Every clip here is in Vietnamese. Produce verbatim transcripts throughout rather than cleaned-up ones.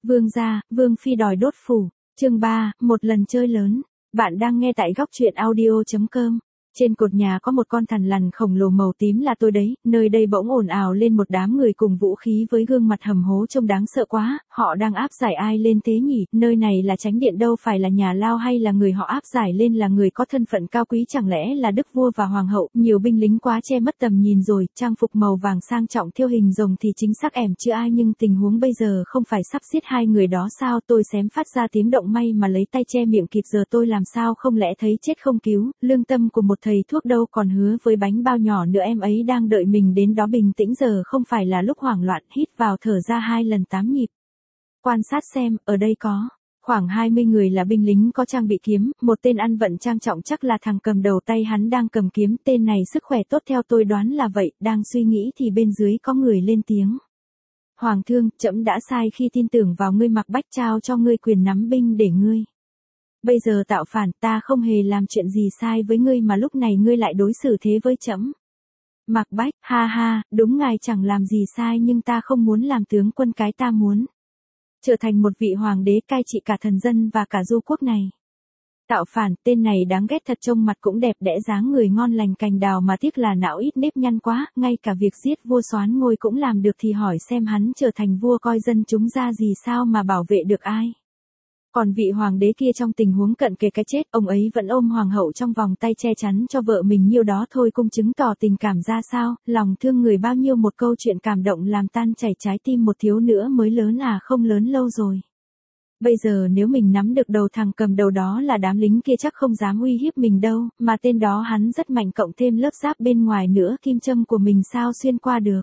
Vương gia, Vương phi đòi đốt phủ. Chương ba, một lần chơi lớn. Bạn đang nghe tại góc truyện audio chấm com. Trên cột nhà có một con thằn lằn khổng lồ màu tím là tôi đấy, nơi đây bỗng ồn ào lên một đám người cùng vũ khí với gương mặt hầm hố trông đáng sợ quá, họ đang áp giải ai lên thế nhỉ, nơi này là Chánh Điện đâu phải là nhà lao hay là người họ áp giải lên là người có thân phận cao quý chẳng lẽ là đức vua và hoàng hậu, nhiều binh lính quá che mất tầm nhìn rồi, trang phục màu vàng sang trọng thiêu hình rồng thì chính xác ẻm chưa ai nhưng tình huống bây giờ không phải sắp giết hai người đó sao tôi xém phát ra tiếng động may mà lấy tay che miệng kịp giờ tôi làm sao không lẽ thấy chết không cứu, lương tâm của một thầy thuốc đâu còn hứa với bánh bao nhỏ nữa em ấy đang đợi mình đến đó bình tĩnh giờ không phải là lúc hoảng loạn hít vào thở ra hai lần tám nhịp. Quan sát xem, ở đây có khoảng hai mươi người là binh lính có trang bị kiếm, một tên ăn vận trang trọng chắc là thằng cầm đầu tay hắn đang cầm kiếm, tên này sức khỏe tốt theo tôi đoán là vậy, đang suy nghĩ thì bên dưới có người lên tiếng. Hoàng thương, trẫm đã sai khi tin tưởng vào ngươi Mạc Bách trao cho ngươi quyền nắm binh để ngươi. Bây giờ tạo phản ta không hề làm chuyện gì sai với ngươi mà lúc này ngươi lại đối xử thế với trẫm. Mạc Bách, ha ha, đúng ngài chẳng làm gì sai nhưng ta không muốn làm tướng quân cái ta muốn. Trở thành một vị hoàng đế cai trị cả thần dân và cả du quốc này. Tạo phản, tên này đáng ghét thật trông mặt cũng đẹp đẽ dáng người ngon lành cành đào mà tiếc là não ít nếp nhăn quá, ngay cả việc giết vua soán ngôi cũng làm được thì hỏi xem hắn trở thành vua coi dân chúng ra gì sao mà bảo vệ được ai. Còn vị hoàng đế kia trong tình huống cận kề cái chết, ông ấy vẫn ôm hoàng hậu trong vòng tay che chắn cho vợ mình nhiêu đó thôi cũng chứng tỏ tình cảm ra sao, lòng thương người bao nhiêu một câu chuyện cảm động làm tan chảy trái tim một thiếu nữa mới lớn à không lớn lâu rồi. Bây giờ nếu mình nắm được đầu thằng cầm đầu đó là đám lính kia chắc không dám uy hiếp mình đâu, mà tên đó hắn rất mạnh cộng thêm lớp giáp bên ngoài nữa kim châm của mình sao xuyên qua được.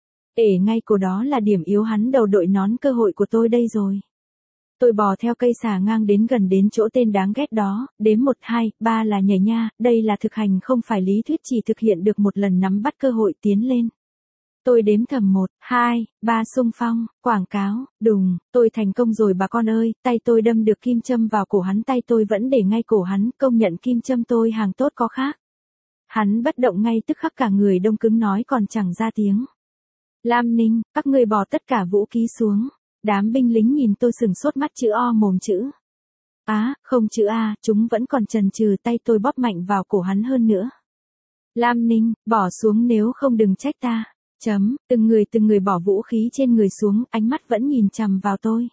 Ể ngay cổ đó là điểm yếu hắn đầu đội nón cơ hội của tôi đây rồi. Tôi bò theo cây xà ngang đến gần đến chỗ tên đáng ghét đó, đếm một hai, ba là nhảy nha, đây là thực hành không phải lý thuyết chỉ thực hiện được một lần nắm bắt cơ hội tiến lên. Tôi đếm thầm một, hai, ba xung phong, quảng cáo, đùng, tôi thành công rồi bà con ơi, tay tôi đâm được kim châm vào cổ hắn tay tôi vẫn để ngay cổ hắn, công nhận kim châm tôi hàng tốt có khác. Hắn bất động ngay tức khắc cả người đông cứng nói còn chẳng ra tiếng. Lam Ninh, các ngươi bỏ tất cả vũ khí xuống. Đám binh lính nhìn tôi sừng sốt mắt chữ O mồm chữ. Á, à, không chữ A, chúng vẫn còn chần chừ tay tôi bóp mạnh vào cổ hắn hơn nữa. Lam Ninh, bỏ xuống nếu không đừng trách ta. Chấm, từng người từng người bỏ vũ khí trên người xuống, ánh mắt vẫn nhìn chằm vào tôi.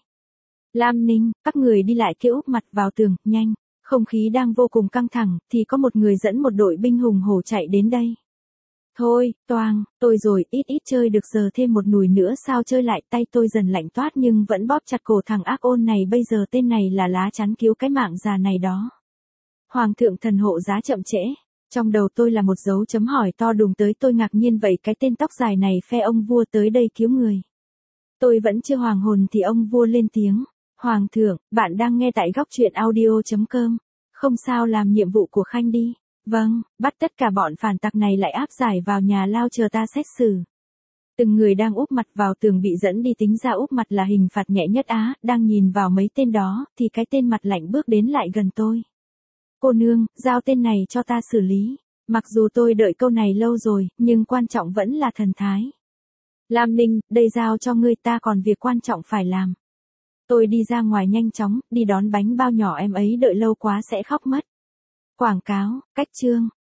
Lam Ninh, các người đi lại kêu úp mặt vào tường, nhanh. Không khí đang vô cùng căng thẳng, thì có một người dẫn một đội binh hùng hổ chạy đến đây. Thôi, toang, tôi rồi, ít ít chơi được giờ thêm một nùi nữa sao chơi lại tay tôi dần lạnh toát nhưng vẫn bóp chặt cổ thằng ác ôn này bây giờ tên này là lá chắn cứu cái mạng già này đó. Hoàng thượng thần hộ giá chậm trễ, trong đầu tôi là một dấu chấm hỏi to đùng tới tôi ngạc nhiên vậy cái tên tóc dài này phe ông vua tới đây cứu người. Tôi vẫn chưa hoàng hồn thì ông vua lên tiếng, Hoàng thượng, bạn đang nghe tại góc truyện audio chấm com, không sao làm nhiệm vụ của Khanh đi. Vâng, bắt tất cả bọn phản tặc này lại áp giải vào nhà lao chờ ta xét xử. Từng người đang úp mặt vào tường bị dẫn đi tính ra úp mặt là hình phạt nhẹ nhất á, đang nhìn vào mấy tên đó, thì cái tên mặt lạnh bước đến lại gần tôi. Cô nương, giao tên này cho ta xử lý. Mặc dù tôi đợi câu này lâu rồi, nhưng quan trọng vẫn là thần thái. Lam Ninh, đây giao cho ngươi ta còn việc quan trọng phải làm. Tôi đi ra ngoài nhanh chóng, đi đón bánh bao nhỏ em ấy đợi lâu quá sẽ khóc mất. Quảng cáo, cách chương.